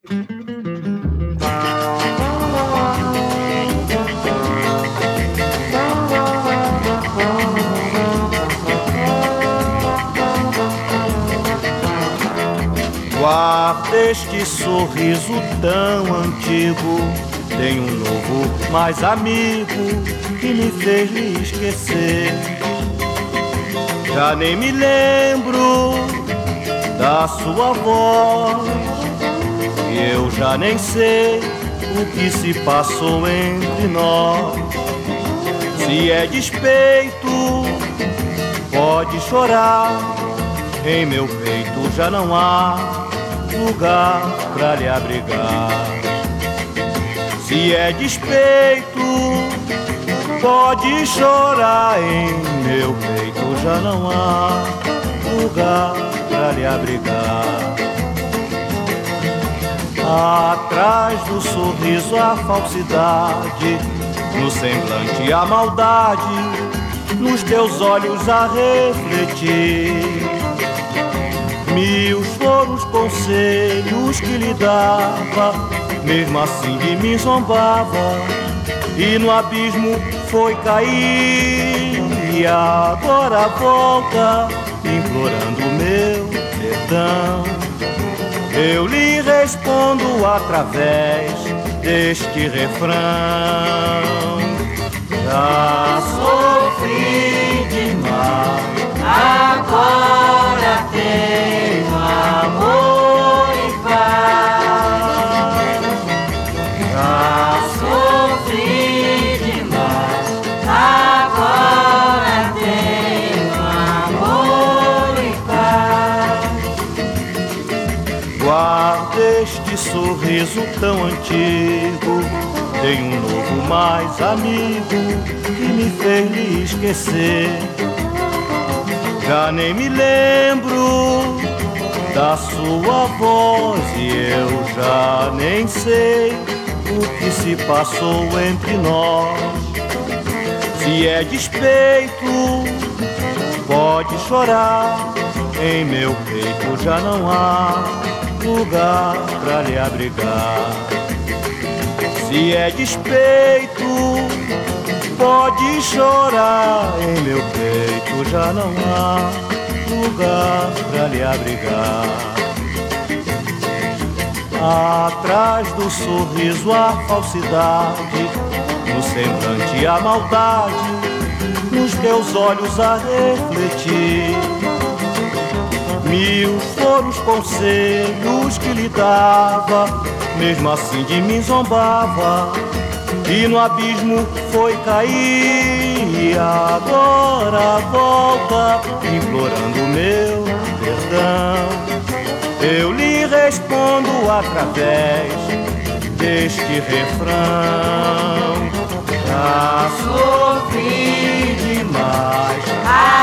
Guarda este sorriso tão antigo, tem um novo mais amigo que me fez lhe esquecer. Já nem me lembro da sua voz, e eu já nem sei o que se passou entre nós. Se é despeito, pode chorar, em meu peito já não há lugar pra lhe abrigar. Se é despeito, pode chorar, em meu peito já não há lugar pra lhe abrigar. Atrás do sorriso a falsidade, no semblante a maldade, nos teus olhos a refletir. Mil foram os conselhos que lhe dava, mesmo assim de mim zombava, e no abismo foi cair. E agora volta, implorando meu perdão. Eu lhe respondo através deste refrão. Já sofri demais, agora tenho amor e paz. Já sofri demais, agora tenho amor e paz. Guarda este sorriso tão antigo, tem um novo mais amigo que me fez lhe esquecer. Já nem me lembro da sua voz, e eu já nem sei o que se passou entre nós. Se é despeito, pode chorar, em meu peito já não há lugar pra lhe abrigar. Se é despeito, pode chorar, em meu peito já não há lugar pra lhe abrigar. Atrás do sorriso a falsidade, no semblante a maldade, nos teus olhos a refletir. Mil foram os conselhos que lhe dava, mesmo assim de mim zombava, e no abismo foi cair. E agora volta, implorando meu perdão. Eu lhe respondo através deste refrão. Já sofri demais,